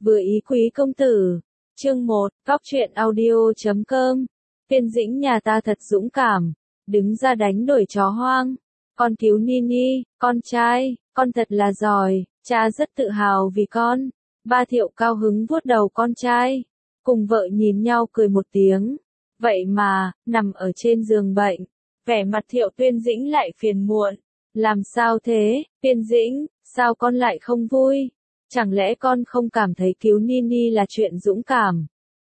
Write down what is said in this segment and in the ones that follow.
Vừa ý quý công tử. Chương 1, Cóc truyện audio.com. Tiên Dĩnh nhà ta thật dũng cảm, đứng ra đánh đuổi chó hoang. Con cứu Nini, con trai, con thật là giỏi, cha rất tự hào vì con. Ba Thiệu cao hứng vuốt đầu con trai, cùng vợ nhìn nhau cười một tiếng. Vậy mà, nằm ở trên giường bệnh, vẻ mặt Thiệu Tuyên Dĩnh lại phiền muộn. Làm sao thế, Tuyên Dĩnh, sao con lại không vui? Chẳng lẽ con không cảm thấy cứu Nini là chuyện dũng cảm?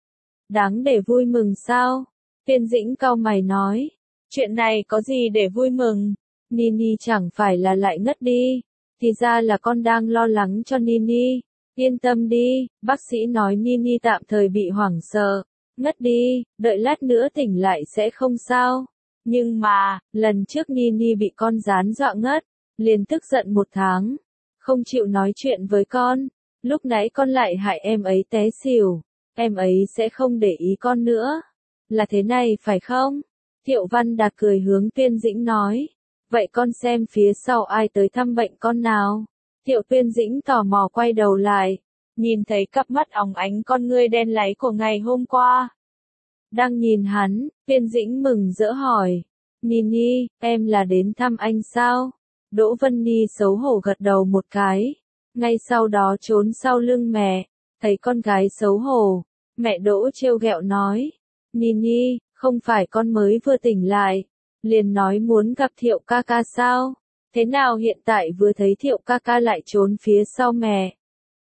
Đáng để vui mừng sao? Tuyên Dĩnh cau mày nói. Chuyện này có gì để vui mừng? Nini chẳng phải là lại ngất đi. Thì ra là con đang lo lắng cho Nini. Yên tâm đi, bác sĩ nói Nini tạm thời bị hoảng sợ. Ngất đi, đợi lát nữa tỉnh lại sẽ không sao. Nhưng mà, lần trước Nini bị con gián dọa ngất, liền tức giận 1 tháng. Không chịu nói chuyện với con. Lúc nãy con lại hại em ấy té xỉu. Em ấy sẽ không để ý con nữa. Là thế này phải không? Thiệu Văn Đạt cười hướng Tuyên Dĩnh nói. Vậy con xem phía sau ai tới thăm bệnh con nào? Thiệu Tuyên Dĩnh tò mò quay đầu lại. Nhìn thấy cặp mắt óng ánh con ngươi đen láy của ngày hôm qua. Đang nhìn hắn, Tuyên Dĩnh mừng rỡ hỏi. Nini, em là đến thăm anh sao? Đỗ Vân Ni xấu hổ gật đầu một cái. Ngay sau đó trốn sau lưng mẹ. Thấy con gái xấu hổ. Mẹ Đỗ trêu ghẹo nói. Nini, không phải con mới vừa tỉnh lại. Liền nói muốn gặp Thiệu ca ca sao? Thế nào hiện tại vừa thấy Thiệu ca ca lại trốn phía sau mẹ?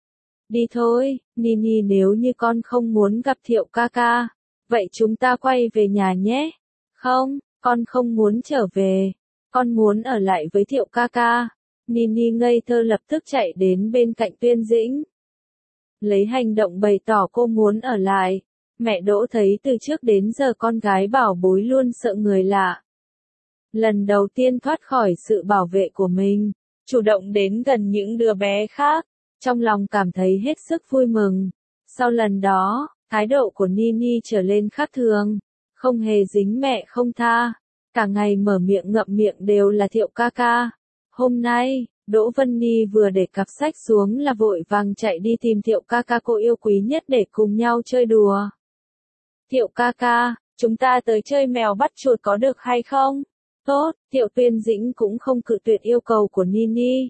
Đi thôi, Nini, nếu như con không muốn gặp Thiệu ca ca, vậy chúng ta quay về nhà nhé. Không, con không muốn trở về. Con muốn ở lại với Thiệu ca ca. Nini ngây thơ lập tức chạy đến bên cạnh Tuyên Dĩnh. Lấy hành động bày tỏ cô muốn ở lại. Mẹ Đỗ thấy từ trước đến giờ con gái bảo bối luôn sợ người lạ. Lần đầu tiên thoát khỏi sự bảo vệ của mình, chủ động đến gần những đứa bé khác, trong lòng cảm thấy hết sức vui mừng. Sau lần đó, thái độ của Nini trở lên khác thường, không hề dính mẹ không tha. Cả ngày mở miệng ngậm miệng đều là Thiệu ca ca. Hôm nay, Đỗ Vân Ni vừa để cặp sách xuống là vội vàng chạy đi tìm Thiệu ca ca cô yêu quý nhất để cùng nhau chơi đùa. Thiệu ca ca, chúng ta tới chơi mèo bắt chuột có được hay không? Tốt, Thiệu Tuyên Dĩnh cũng không cự tuyệt yêu cầu của Nini.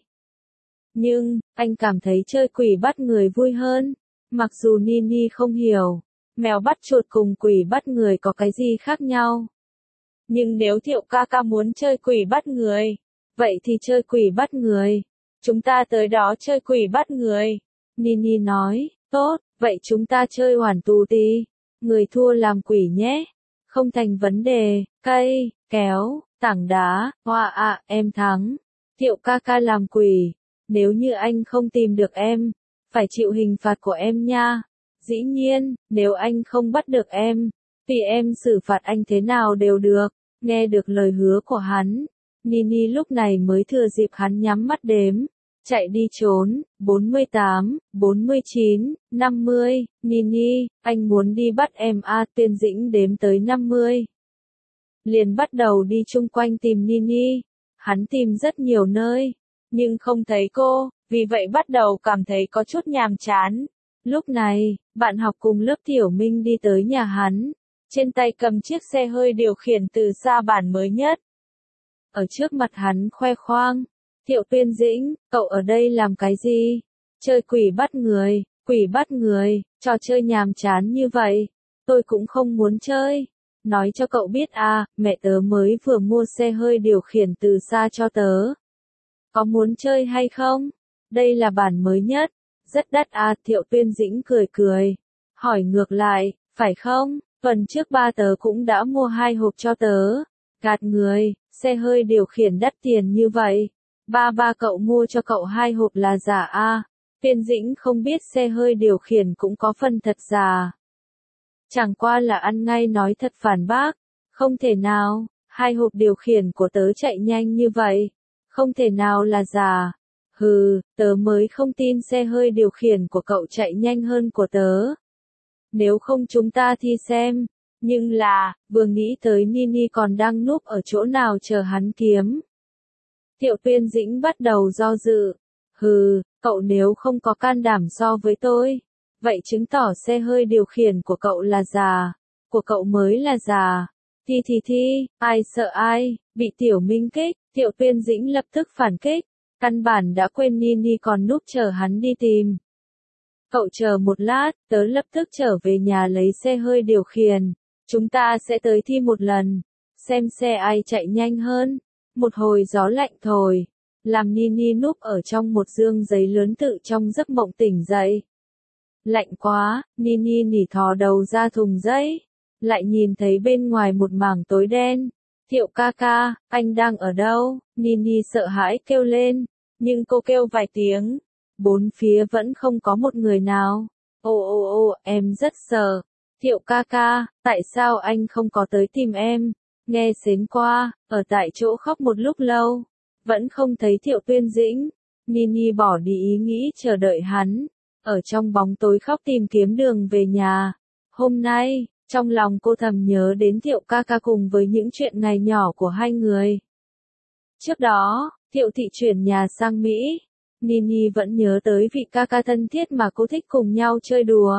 Nhưng, anh cảm thấy chơi quỷ bắt người vui hơn. Mặc dù Nini không hiểu, mèo bắt chuột cùng quỷ bắt người có cái gì khác nhau. Nhưng nếu Thiệu ca ca muốn chơi quỷ bắt người, vậy thì chơi quỷ bắt người. Chúng ta tới đó chơi quỷ bắt người. Nini nói, tốt, vậy chúng ta chơi hoàn tù tì. Người thua làm quỷ nhé. Không thành vấn đề, cây, kéo, tảng đá, hoa em thắng. Thiệu ca ca làm quỷ. Nếu như anh không tìm được em, phải chịu hình phạt của em nha. Dĩ nhiên, nếu anh không bắt được em, tùy em xử phạt anh thế nào đều được. Nghe được lời hứa của hắn, Nini lúc này mới thừa dịp hắn nhắm mắt đếm, chạy đi trốn. 48, 49, 50, Nini, anh muốn đi bắt em à? Tuyên Dĩnh đếm tới 50. Liền bắt đầu đi chung quanh tìm Nini. Hắn tìm rất nhiều nơi, nhưng không thấy cô, vì vậy bắt đầu cảm thấy có chút nhàm chán. Lúc này, bạn học cùng lớp Tiểu Minh đi tới nhà hắn. Trên tay cầm chiếc xe hơi điều khiển từ xa bản mới nhất. Ở trước mặt hắn khoe khoang. Thiệu Tuyên Dĩnh, cậu ở đây làm cái gì? Chơi quỷ bắt người, trò chơi nhàm chán như vậy. Tôi cũng không muốn chơi. Nói cho cậu biết à, mẹ tớ mới vừa mua xe hơi điều khiển từ xa cho tớ. Có muốn chơi hay không? Đây là bản mới nhất. Rất đắt à? Thiệu Tuyên Dĩnh cười cười. Hỏi ngược lại, phải không? Tuần trước ba tớ cũng đã mua 2 hộp cho tớ. Gạt người, xe hơi điều khiển đắt tiền như vậy. Ba cậu mua cho cậu 2 hộp là giả à? Tuyên Dĩnh không biết xe hơi điều khiển cũng có phần thật giả. Chẳng qua là ăn ngay nói thật phản bác. Không thể nào, 2 hộp điều khiển của tớ chạy nhanh như vậy. Không thể nào là giả. Hừ, tớ mới không tin xe hơi điều khiển của cậu chạy nhanh hơn của tớ. Nếu không chúng ta thi xem. Nhưng là, vừa nghĩ tới Nini còn đang núp ở chỗ nào chờ hắn kiếm. Thiệu Tuyên Dĩnh bắt đầu do dự. Hừ, cậu nếu không có can đảm so với tôi, vậy chứng tỏ xe hơi điều khiển của cậu là già, của cậu mới là già. Thi, ai sợ ai, bị Tiểu Minh kích, Thiệu Tuyên Dĩnh lập tức phản kích, căn bản đã quên Nini còn núp chờ hắn đi tìm. Cậu chờ một lát, tớ lập tức trở về nhà lấy xe hơi điều khiển, chúng ta sẽ tới thi một lần, xem xe ai chạy nhanh hơn. Một hồi gió lạnh thổi, làm Nini núp ở trong một dương giấy lớn tự trong giấc mộng tỉnh dậy. Lạnh quá, Nini nỉ thò đầu ra thùng giấy, lại nhìn thấy bên ngoài một mảng tối đen. Thiệu ca ca, anh đang ở đâu? Nini sợ hãi kêu lên, nhưng cô kêu vài tiếng, bốn phía vẫn không có một người nào. Ô, em rất sợ. Thiệu ca ca, tại sao anh không có tới tìm em? Nghe xến qua, ở tại chỗ khóc một lúc lâu, vẫn không thấy Thiệu Tuyên Dĩnh. Nini bỏ đi ý nghĩ chờ đợi hắn, ở trong bóng tối khóc tìm kiếm đường về nhà. Hôm nay, trong lòng cô thầm nhớ đến Thiệu ca ca cùng với những chuyện ngày nhỏ của hai người. Trước đó, Thiệu thị chuyển nhà sang Mỹ, Nini vẫn nhớ tới vị ca ca thân thiết mà cô thích cùng nhau chơi đùa.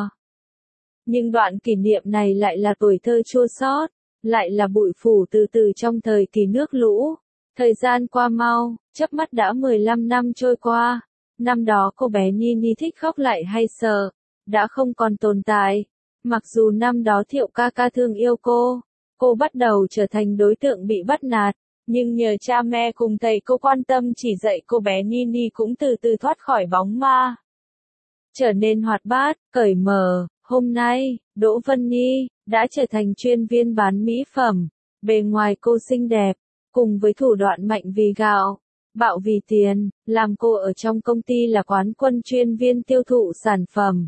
Nhưng đoạn kỷ niệm này lại là tuổi thơ chua xót, lại là bụi phủ từ từ trong thời kỳ nước lũ. Thời gian qua mau, chớp mắt đã 15 năm trôi qua. Năm đó cô bé Nini thích khóc lại hay sợ, đã không còn tồn tại. Mặc dù năm đó Thiệu ca ca thương yêu cô bắt đầu trở thành đối tượng bị bắt nạt, nhưng nhờ cha mẹ cùng thầy cô quan tâm chỉ dạy cô bé Nini cũng từ từ thoát khỏi bóng ma. Trở nên hoạt bát, cởi mở, hôm nay, Đỗ Vân Nhi đã trở thành chuyên viên bán mỹ phẩm. Bề ngoài cô xinh đẹp, cùng với thủ đoạn mạnh vì gạo, bạo vì tiền, làm cô ở trong công ty là quán quân chuyên viên tiêu thụ sản phẩm.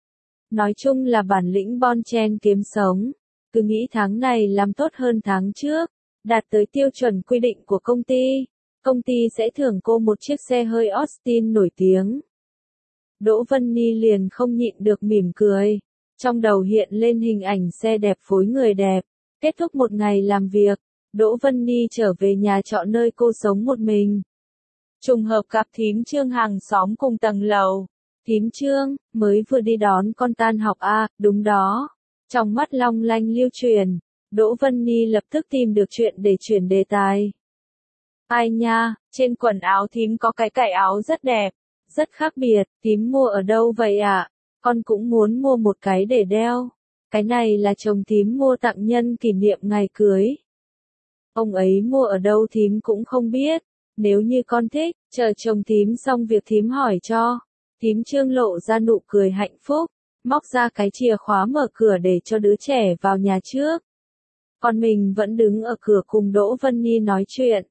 Nói chung là bản lĩnh bon chen kiếm sống, cứ nghĩ tháng này làm tốt hơn tháng trước, đạt tới tiêu chuẩn quy định của công ty sẽ thưởng cô một chiếc xe hơi Austin nổi tiếng. Đỗ Vân Nhi liền không nhịn được mỉm cười, trong đầu hiện lên hình ảnh xe đẹp phối người đẹp. Kết thúc một ngày làm việc, Đỗ Vân Nhi trở về nhà trọ nơi cô sống một mình. Trùng hợp gặp thím Trương hàng xóm cùng tầng lầu. Thím Trương, mới vừa đi đón con tan học à, đúng đó. Trong mắt long lanh lưu truyền, Đỗ Vân Nhi lập tức tìm được chuyện để chuyển đề tài. Ai nha, trên quần áo thím có cái cài áo rất đẹp, rất khác biệt, thím mua ở đâu vậy ạ? Con cũng muốn mua một cái để đeo. Cái này là chồng thím mua tặng nhân kỷ niệm ngày cưới. Ông ấy mua ở đâu thím cũng không biết, nếu như con thích, chờ chồng thím xong việc thím hỏi cho. Thím Trương lộ ra nụ cười hạnh phúc, móc ra cái chìa khóa mở cửa để cho đứa trẻ vào nhà trước. Còn mình vẫn đứng ở cửa cùng Đỗ Vân Nhi nói chuyện.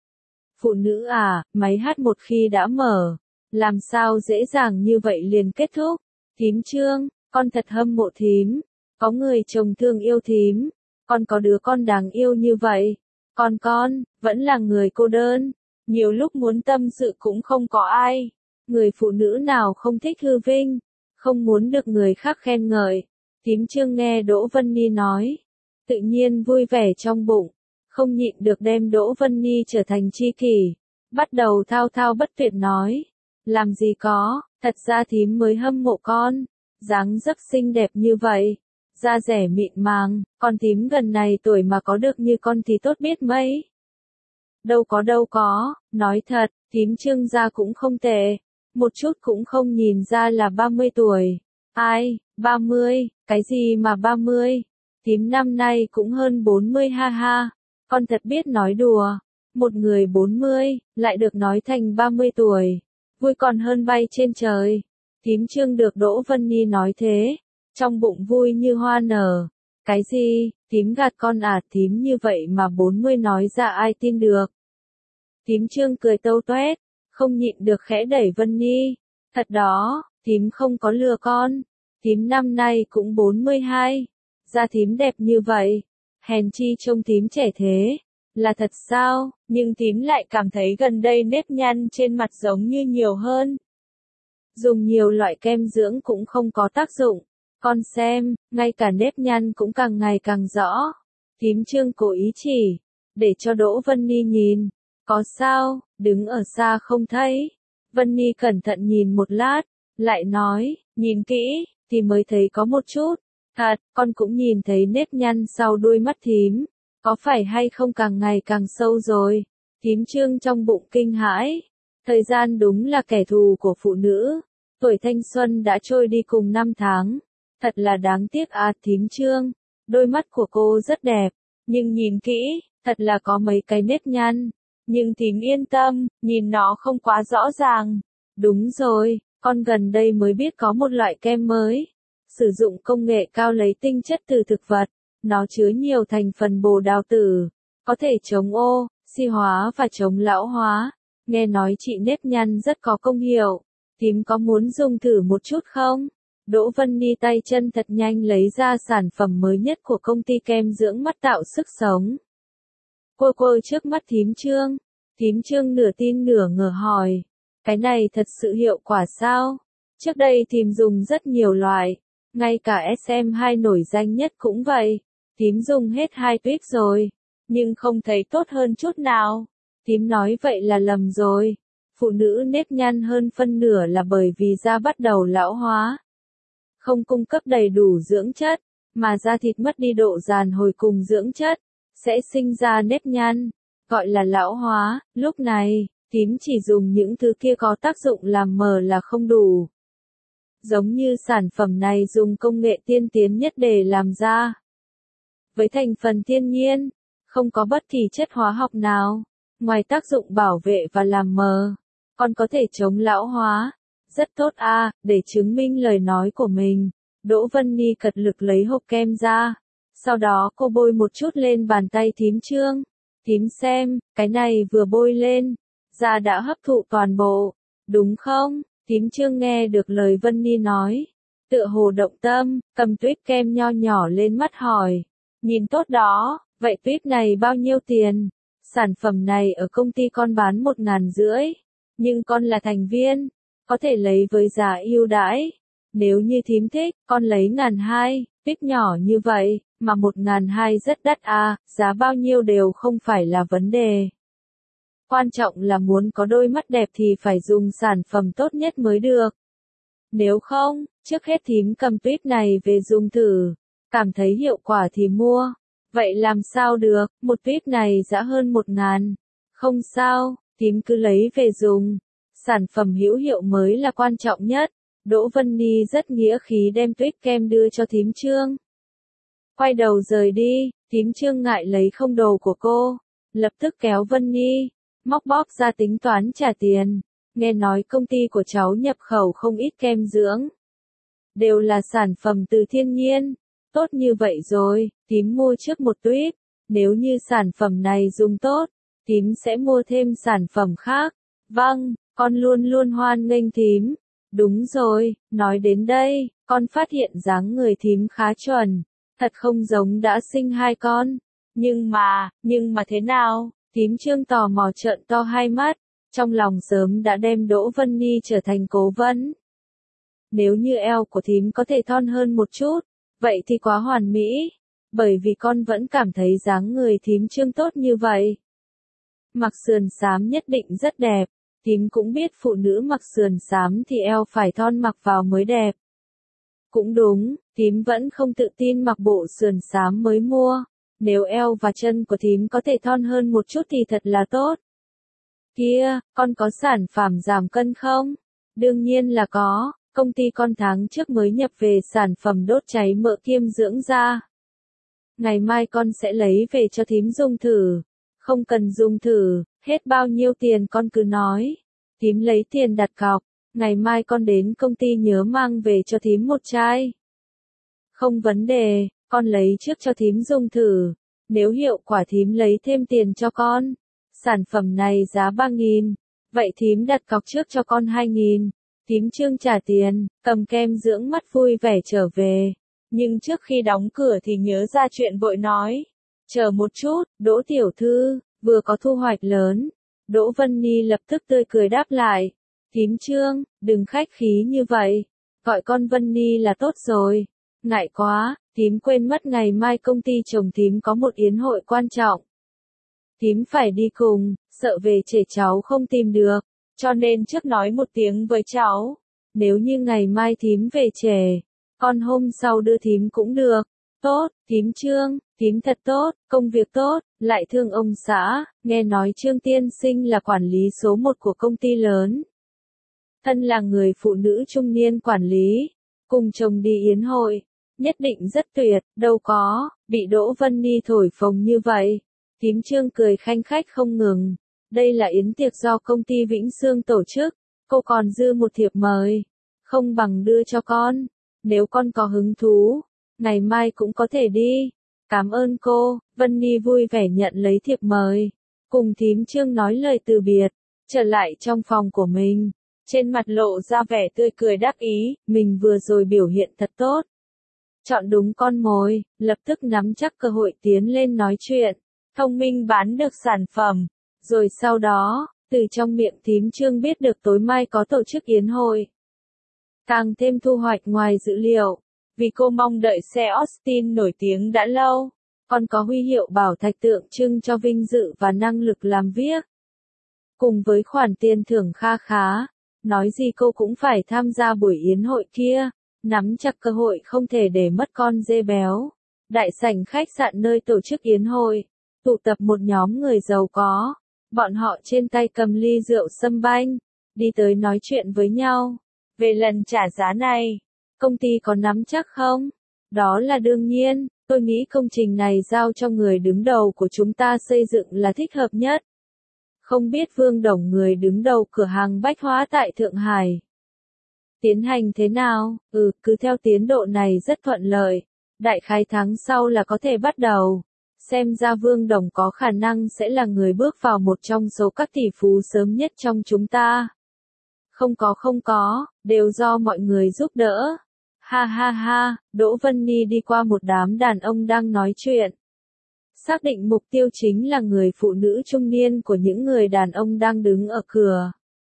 Phụ nữ à, máy hát một khi đã mở, làm sao dễ dàng như vậy liền kết thúc. Thím Trương, con thật hâm mộ thím, có người chồng thương yêu thím, con có đứa con đáng yêu như vậy. Còn con, vẫn là người cô đơn, nhiều lúc muốn tâm sự cũng không có ai. Người phụ nữ nào không thích hư vinh, không muốn được người khác khen ngợi. Thím Trương nghe Đỗ Vân Nhi nói, tự nhiên vui vẻ trong bụng, không nhịn được đem Đỗ Vân Nhi trở thành tri kỷ, bắt đầu thao thao bất tuyệt nói, làm gì có, thật ra thím mới hâm mộ con, dáng dấp xinh đẹp như vậy, da dẻ mịn màng, con thím gần này tuổi mà có được như con thì tốt biết mấy. Đâu có, nói thật, thím Trương gia cũng không tệ, một chút cũng không nhìn ra là 30 tuổi. Ai, 30, cái gì mà 30? Thím năm nay cũng hơn 40 ha ha. Con thật biết nói đùa. Một người 40, lại được nói thành 30 tuổi. Vui còn hơn bay trên trời. Thím Trương được Đỗ Vân Nhi nói thế. Trong bụng vui như hoa nở. Cái gì, thím gạt con à, thím như vậy mà 40 nói ra ai tin được. Thím Trương cười tâu toét, không nhịn được khẽ đẩy Vân Nhi. Thật đó, thím không có lừa con. Thím năm nay cũng 42. Da thím đẹp như vậy. Hèn chi trông thím trẻ thế. Là thật sao, nhưng thím lại cảm thấy gần đây nếp nhăn trên mặt giống như nhiều hơn. Dùng nhiều loại kem dưỡng cũng không có tác dụng. Con xem, ngay cả nếp nhăn cũng càng ngày càng rõ. Thím Trương cố ý chỉ, để cho Đỗ Vân Nhi nhìn. Có sao, đứng ở xa không thấy. Vân Nhi cẩn thận nhìn một lát, lại nói, nhìn kỹ, thì mới thấy có một chút. Thật, con cũng nhìn thấy nếp nhăn sau đuôi mắt thím. Có phải hay không càng ngày càng sâu rồi? Thím Trương trong bụng kinh hãi. Thời gian đúng là kẻ thù của phụ nữ. Tuổi thanh xuân đã trôi đi cùng năm tháng. Thật là đáng tiếc à thím Trương. Đôi mắt của cô rất đẹp. Nhưng nhìn kỹ, thật là có mấy cái nếp nhăn. Nhưng thím yên tâm, nhìn nó không quá rõ ràng. Đúng rồi, con gần đây mới biết có một loại kem mới. Sử dụng công nghệ cao lấy tinh chất từ thực vật. Nó chứa nhiều thành phần bồ đào tử. Có thể chống oxy hóa và chống lão hóa. Nghe nói trị nếp nhăn rất có công hiệu. Thím có muốn dùng thử một chút không? Đỗ Vân Ni tay chân thật nhanh lấy ra sản phẩm mới nhất của công ty kem dưỡng mắt tạo sức sống. Cô trước mắt thím Trương. Thím Trương nửa tin nửa ngờ hỏi. Cái này thật sự hiệu quả sao? Trước đây thím dùng rất nhiều loại. Ngay cả SM2 nổi danh nhất cũng vậy. Thím dùng hết 2 tuyết rồi. Nhưng không thấy tốt hơn chút nào. Thím nói vậy là lầm rồi. Phụ nữ nếp nhăn hơn phân nửa là bởi vì da bắt đầu lão hóa. Không cung cấp đầy đủ dưỡng chất, mà da thịt mất đi độ dàn hồi cùng dưỡng chất, sẽ sinh ra nếp nhăn, gọi là lão hóa. Lúc này, thím chỉ dùng những thứ kia có tác dụng làm mờ là không đủ. Giống như sản phẩm này dùng công nghệ tiên tiến nhất để làm ra. Với thành phần thiên nhiên, không có bất kỳ chất hóa học nào, ngoài tác dụng bảo vệ và làm mờ, còn có thể chống lão hóa. Rất tốt à, để chứng minh lời nói của mình, Đỗ Vân Ni cật lực lấy hộp kem ra. Sau đó cô bôi một chút lên bàn tay thím Trương. Thím xem, cái này vừa bôi lên, da đã hấp thụ toàn bộ, đúng không? Thím Trương nghe được lời Vân Ni nói. Tựa hồ động tâm, cầm tuyết kem nho nhỏ lên mắt hỏi. Nhìn tốt đó, vậy tuyết này bao nhiêu tiền? Sản phẩm này ở công ty con bán 1.500, nhưng con là thành viên, có thể lấy với giá ưu đãi. Nếu như thím thích, con lấy 1.200, tuyết nhỏ như vậy, mà 1.200 rất đắt à, giá bao nhiêu đều không phải là vấn đề. Quan trọng là muốn có đôi mắt đẹp thì phải dùng sản phẩm tốt nhất mới được. Nếu không, trước hết thím cầm tuyết này về dùng thử, cảm thấy hiệu quả thì mua. Vậy làm sao được, một tuyết này giá hơn 1.000. Không sao, thím cứ lấy về dùng. Sản phẩm hữu hiệu mới là quan trọng nhất. Đỗ Vân Ni rất nghĩa khí đem tuyết kem đưa cho thím Trương. Quay đầu rời đi, thím Trương ngại lấy không đồ của cô. Lập tức kéo Vân Ni, móc bóp ra tính toán trả tiền. Nghe nói công ty của cháu nhập khẩu không ít kem dưỡng. Đều là sản phẩm từ thiên nhiên. Tốt như vậy rồi, thím mua trước một tuyết. Nếu như sản phẩm này dùng tốt, thím sẽ mua thêm sản phẩm khác. Vâng, con luôn luôn hoan nghênh thím. Đúng rồi, nói đến đây, con phát hiện dáng người thím khá chuẩn. Thật không giống đã sinh 2 con. Nhưng mà thế nào? Thím Trương tò mò trợn to hai mắt. Trong lòng sớm đã đem Đỗ Vân Ni trở thành cố vấn. Nếu như eo của thím có thể thon hơn một chút, vậy thì quá hoàn mỹ. Bởi vì con vẫn cảm thấy dáng người thím Trương tốt như vậy. Mặc sườn xám nhất định rất đẹp. Thím cũng biết phụ nữ mặc sườn xám thì eo phải thon mặc vào mới đẹp. Cũng đúng, thím vẫn không tự tin mặc bộ sườn xám mới mua. Nếu eo và chân của thím có thể thon hơn một chút thì thật là tốt. Kia, con có sản phẩm giảm cân không? Đương nhiên là có, công ty con tháng trước mới nhập về sản phẩm đốt cháy mỡ kiêm dưỡng da. Ngày mai con sẽ lấy về cho thím dùng thử. Không cần dùng thử, hết bao nhiêu tiền con cứ nói. Thím lấy tiền đặt cọc, ngày mai con đến công ty nhớ mang về cho thím một chai. Không vấn đề, con lấy trước cho thím dùng thử. Nếu hiệu quả thím lấy thêm tiền cho con. Sản phẩm này giá 3.000, vậy thím đặt cọc trước cho con 2.000. Thím Trương trả tiền, cầm kem dưỡng mắt vui vẻ trở về. Nhưng trước khi đóng cửa thì nhớ ra chuyện vội nói. Chờ một chút, Đỗ tiểu thư, vừa có thu hoạch lớn. Đỗ Vân Ni lập tức tươi cười đáp lại. Thím Trương, đừng khách khí như vậy. Gọi con Vân Ni là tốt rồi. Ngại quá, thím quên mất ngày mai công ty chồng thím có một yến hội quan trọng. Thím phải đi cùng, sợ về trễ cháu không tìm được. Cho nên trước nói một tiếng với cháu. Nếu như ngày mai thím về trễ, Con hôm sau đưa thím cũng được. Tốt, thím Trương, thím thật tốt, công việc tốt, lại thương ông xã, nghe nói Trương tiên sinh là quản lý số 1 của công ty lớn. Thân là người phụ nữ trung niên quản lý, cùng chồng đi yến hội, nhất định rất tuyệt, đâu có, bị Đỗ Vân Ni thổi phồng như vậy. Thím Trương cười khanh khách không ngừng, đây là yến tiệc do công ty Vĩnh Sương tổ chức, cô còn dư một thiệp mời, không bằng đưa cho con, nếu con có hứng thú, ngày mai cũng có thể đi. Cảm ơn cô, Vân Ni vui vẻ nhận lấy thiệp mời, cùng thím Trương nói lời từ biệt, trở lại trong phòng của mình, trên mặt lộ ra vẻ tươi cười đắc ý, mình vừa rồi biểu hiện thật tốt. Chọn đúng con mồi, lập tức nắm chắc cơ hội tiến lên nói chuyện, thông minh bán được sản phẩm, rồi sau đó, từ trong miệng thím Trương biết được tối mai có tổ chức yến hội. Càng thêm thu hoạch ngoài dữ liệu, vì cô mong đợi xe Austin nổi tiếng đã lâu, còn có huy hiệu bảo thạch tượng trưng cho vinh dự và năng lực làm việc. Cùng với khoản tiền thưởng kha khá, nói gì cô cũng phải tham gia buổi yến hội kia, nắm chặt cơ hội không thể để mất con dê béo. Đại sảnh khách sạn nơi tổ chức yến hội, tụ tập một nhóm người giàu có, bọn họ trên tay cầm ly rượu sâm banh, đi tới nói chuyện với nhau. Về lần trả giá này, công ty có nắm chắc không? Đó là đương nhiên, tôi nghĩ công trình này giao cho người đứng đầu của chúng ta xây dựng là thích hợp nhất. Không biết Vương Đồng người đứng đầu cửa hàng bách hóa tại Thượng Hải tiến hành thế nào? Cứ theo tiến độ này rất thuận lợi. Đại khái tháng sau là có thể bắt đầu. Xem ra Vương Đồng có khả năng sẽ là người bước vào một trong số các tỷ phú sớm nhất trong chúng ta. Không có, đều do mọi người giúp đỡ. Ha ha ha, Đỗ Vân Ni đi qua một đám đàn ông đang nói chuyện. Xác định mục tiêu chính là người phụ nữ trung niên của những người đàn ông đang đứng ở cửa.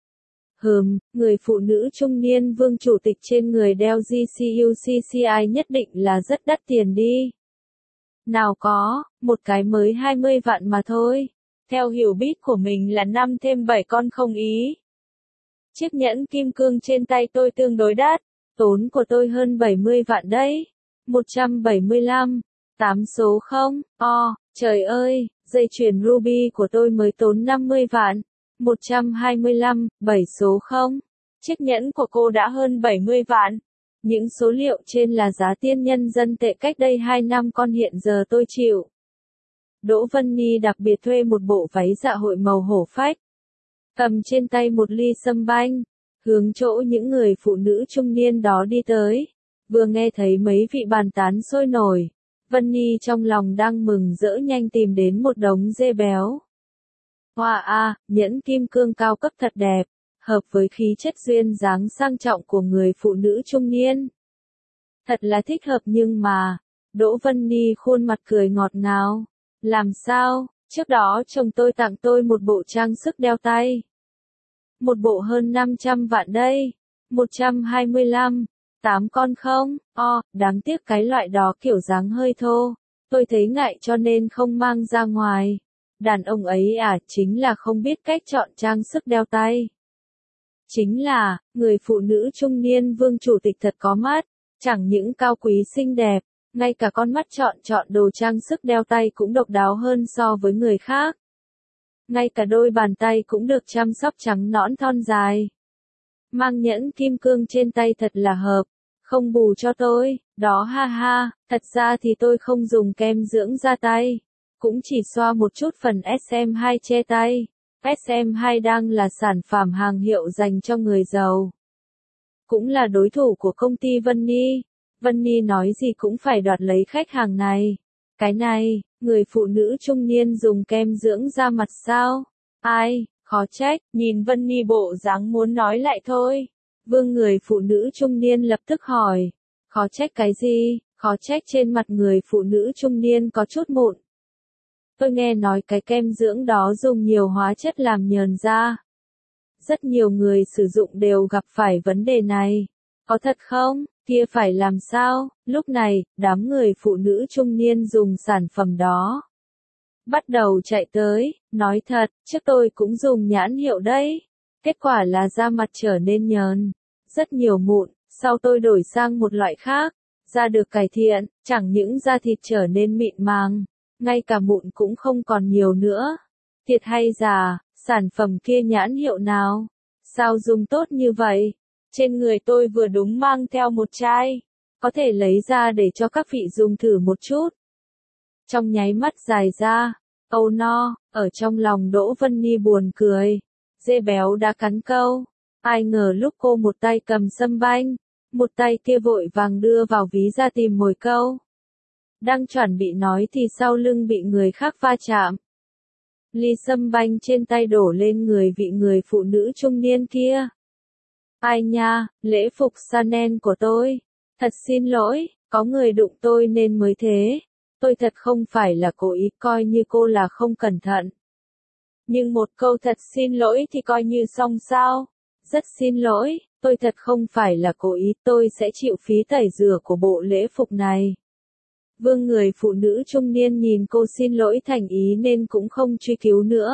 Người phụ nữ trung niên Vương chủ tịch trên người đeo GCUCCI nhất định là rất đắt tiền đi. Nào có, một cái mới 20 vạn mà thôi. Theo hiểu biết của mình là 5 thêm 7 con không ý. Chiếc nhẫn kim cương trên tay tôi tương đối đắt, tốn của tôi hơn 70 vạn đấy. 175, 8 số không, trời ơi, dây chuyền ruby của tôi mới tốn 50 vạn. 125, 7 số không. Chiếc nhẫn của cô đã hơn 70 vạn. Những số liệu trên là giá tiền nhân dân tệ cách đây 2 năm con hiện giờ tôi chịu. Đỗ Vân Ni đặc biệt thuê một bộ váy dạ hội màu hổ phách. Cầm trên tay một ly sâm banh, hướng chỗ những người phụ nữ trung niên đó đi tới. Vừa nghe thấy mấy vị bàn tán sôi nổi, Vân Ni trong lòng đang mừng rỡ nhanh tìm đến một đống dê béo. Wow, nhẫn kim cương cao cấp thật đẹp, hợp với khí chất duyên dáng sang trọng của người phụ nữ trung niên. Thật là thích hợp nhưng mà, Đỗ Vân Ni khuôn mặt cười ngọt ngào. Làm sao, trước đó chồng tôi tặng tôi một bộ trang sức đeo tay. Một bộ hơn 500 vạn đây. 125, 8 con không, đáng tiếc cái loại đó kiểu dáng hơi thô. Tôi thấy ngại cho nên không mang ra ngoài. Đàn ông ấy chính là không biết cách chọn trang sức đeo tay. Chính là, người phụ nữ trung niên Vương chủ tịch thật có mắt, chẳng những cao quý xinh đẹp, ngay cả con mắt chọn đồ trang sức đeo tay cũng độc đáo hơn so với người khác. Ngay cả đôi bàn tay cũng được chăm sóc trắng nõn thon dài. Mang nhẫn kim cương trên tay thật là hợp, không bù cho tôi, đó ha ha, thật ra thì tôi không dùng kem dưỡng da tay. Cũng chỉ xoa một chút phần SM2 che tay. SM2 đang là sản phẩm hàng hiệu dành cho người giàu. Cũng là đối thủ của công ty Vân Ni. Vân Ni nói gì cũng phải đoạt lấy khách hàng này. Cái này, người phụ nữ trung niên dùng kem dưỡng da mặt sao? Ai, khó trách, nhìn Vân Ni bộ dáng muốn nói lại thôi. Vương người phụ nữ trung niên lập tức hỏi. Khó trách cái gì? Khó trách trên mặt người phụ nữ trung niên có chút mụn. Tôi nghe nói cái kem dưỡng đó dùng nhiều hóa chất làm nhờn da. Rất nhiều người sử dụng đều gặp phải vấn đề này. Có thật không? Kia phải làm sao? Lúc này, đám người phụ nữ trung niên dùng sản phẩm đó. Bắt đầu chạy tới, nói thật, trước tôi cũng dùng nhãn hiệu đấy. Kết quả là da mặt trở nên nhờn. Rất nhiều mụn, Sau tôi đổi sang một loại khác, da được cải thiện, chẳng những da thịt trở nên mịn màng, ngay cả mụn cũng không còn nhiều nữa. Thiệt hay giả, sản phẩm kia nhãn hiệu nào? Sao dùng tốt như vậy? Trên người tôi vừa đúng mang theo một chai, có thể lấy ra để cho các vị dùng thử một chút. Trong nháy mắt dài ra, câu no, ở trong lòng Đỗ Vân Nhi buồn cười. Dê béo đã cắn câu, ai ngờ lúc cô một tay cầm sâm banh, một tay kia vội vàng đưa vào ví ra tìm mồi câu. Đang chuẩn bị nói thì sau lưng bị người khác va chạm. Ly sâm banh trên tay đổ lên người vị người phụ nữ trung niên kia. Ai nha, lễ phục Chanel của tôi. Thật xin lỗi, có người đụng tôi nên mới thế. Tôi thật không phải là cố ý, coi như cô là không cẩn thận. Nhưng một câu thật xin lỗi thì coi như xong sao? Rất xin lỗi, tôi thật không phải là cố ý, tôi sẽ chịu phí tẩy rửa của bộ lễ phục này. Vương người phụ nữ trung niên nhìn cô xin lỗi thành ý nên cũng không truy cứu nữa.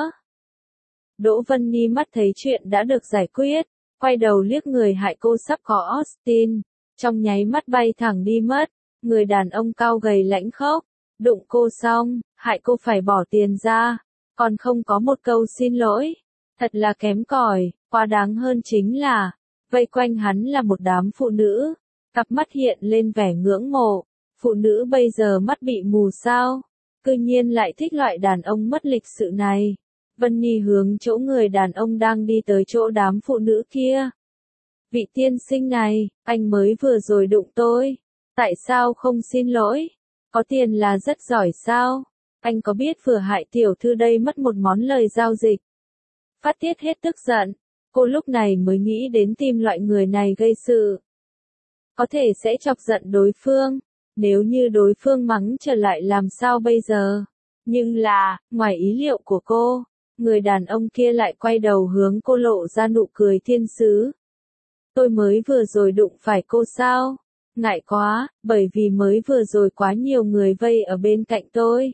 Đỗ Vân Nhi mắt thấy chuyện đã được giải quyết, quay đầu liếc người hại cô sắp có Austin, trong nháy mắt bay thẳng đi mất. Người đàn ông cao gầy lãnh khốc, đụng cô xong, hại cô phải bỏ tiền ra, còn không có một câu xin lỗi. Thật là kém cỏi, quá đáng hơn chính là, vây quanh hắn là một đám phụ nữ, cặp mắt hiện lên vẻ ngưỡng mộ. Phụ nữ bây giờ mắt bị mù sao? Cư nhiên lại thích loại đàn ông mất lịch sự này. Vân Nhi hướng chỗ người đàn ông đang đi tới chỗ đám phụ nữ kia. Vị tiên sinh này, anh mới vừa rồi đụng tôi. Tại sao không xin lỗi? Có tiền là rất giỏi sao? Anh có biết vừa hại tiểu thư đây mất một món lời giao dịch. Phát tiết hết tức giận, cô lúc này mới nghĩ đến tìm loại người này gây sự. Có thể sẽ chọc giận đối phương. Nếu như đối phương mắng trở lại làm sao bây giờ? Nhưng là, ngoài ý liệu của cô, người đàn ông kia lại quay đầu hướng cô lộ ra nụ cười thiên sứ. Tôi mới vừa rồi đụng phải cô sao? Ngại quá, bởi vì mới vừa rồi quá nhiều người vây ở bên cạnh tôi.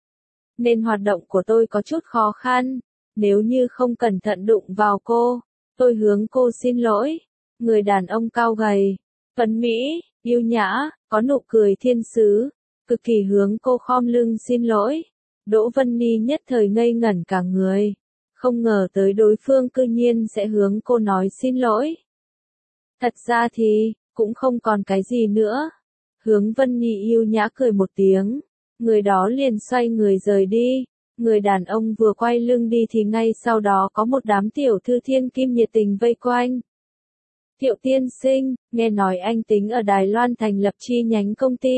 Nên hoạt động của tôi có chút khó khăn. Nếu như không cẩn thận đụng vào cô, tôi hướng cô xin lỗi. Người đàn ông cao gầy, tuấn mỹ, yêu nhã, có nụ cười thiên sứ, cực kỳ hướng cô khom lưng xin lỗi. Đỗ Vân Nhi nhất thời ngây ngẩn cả người, không ngờ tới đối phương cư nhiên sẽ hướng cô nói xin lỗi. Thật ra thì, cũng không còn cái gì nữa. Hướng Vân Nhi yêu nhã cười một tiếng, người đó liền xoay người rời đi. Người đàn ông vừa quay lưng đi thì ngay sau đó có một đám tiểu thư thiên kim nhiệt tình vây quanh. Thiệu tiên sinh, nghe nói anh tính ở Đài Loan thành lập chi nhánh công ty.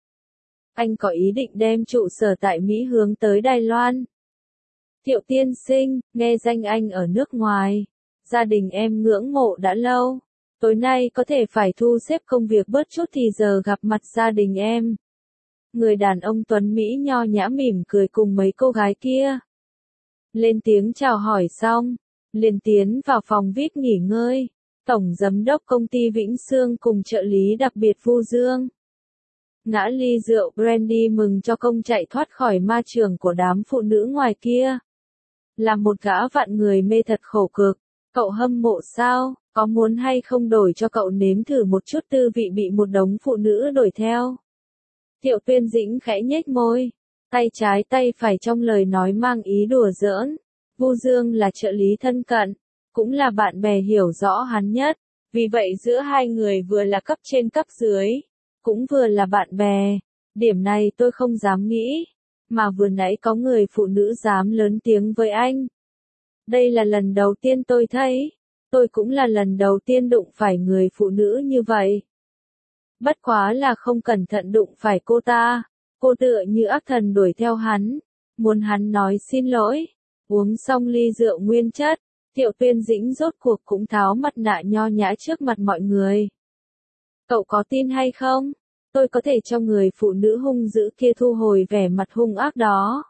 Anh có ý định đem trụ sở tại Mỹ hướng tới Đài Loan. Thiệu tiên sinh, nghe danh anh ở nước ngoài. Gia đình em ngưỡng mộ đã lâu. Tối nay có thể phải thu xếp công việc bớt chút thì giờ gặp mặt gia đình em. Người đàn ông tuấn Mỹ nho nhã mỉm cười cùng mấy cô gái kia. Lên tiếng chào hỏi xong, liền tiến vào phòng VIP nghỉ ngơi. Tổng giám đốc công ty Vĩnh Sương cùng trợ lý đặc biệt Vu Dương. Ngã ly rượu brandy mừng cho công chạy thoát khỏi ma trường của đám phụ nữ ngoài kia. Là một gã vạn người mê thật khổ cực, cậu hâm mộ sao, có muốn hay không đổi cho cậu nếm thử một chút tư vị bị một đống phụ nữ đuổi theo. Thiệu Tuyên Dĩnh khẽ nhếch môi, tay trái tay phải trong lời nói mang ý đùa giỡn. Vu Dương là trợ lý thân cận, cũng là bạn bè hiểu rõ hắn nhất, vì vậy giữa hai người vừa là cấp trên cấp dưới, cũng vừa là bạn bè. Điểm này tôi không dám nghĩ, mà vừa nãy có người phụ nữ dám lớn tiếng với anh. Đây là lần đầu tiên tôi thấy, tôi cũng là lần đầu tiên đụng phải người phụ nữ như vậy. Bất quá là không cẩn thận đụng phải cô ta, cô tựa như ác thần đuổi theo hắn, muốn hắn nói xin lỗi. Uống xong ly rượu nguyên chất, Thiệu Tuyên Dĩnh rốt cuộc cũng tháo mặt nạ nho nhã trước mặt mọi người. Cậu có tin hay không? Tôi có thể cho người phụ nữ hung dữ kia thu hồi vẻ mặt hung ác đó.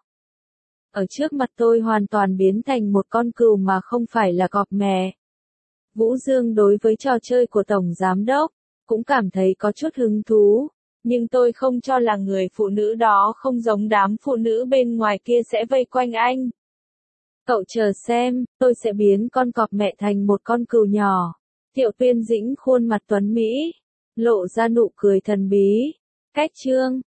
Ở trước mặt tôi hoàn toàn biến thành một con cừu mà không phải là cọp mẹ. Vũ Dương đối với trò chơi của Tổng Giám Đốc, cũng cảm thấy có chút hứng thú. Nhưng tôi không cho là người phụ nữ đó không giống đám phụ nữ bên ngoài kia sẽ vây quanh anh. Cậu chờ xem, tôi sẽ biến con cọp mẹ thành một con cừu nhỏ. Thiệu Tuyên Dĩnh khuôn mặt tuấn Mỹ, lộ ra nụ cười thần bí. Cách chương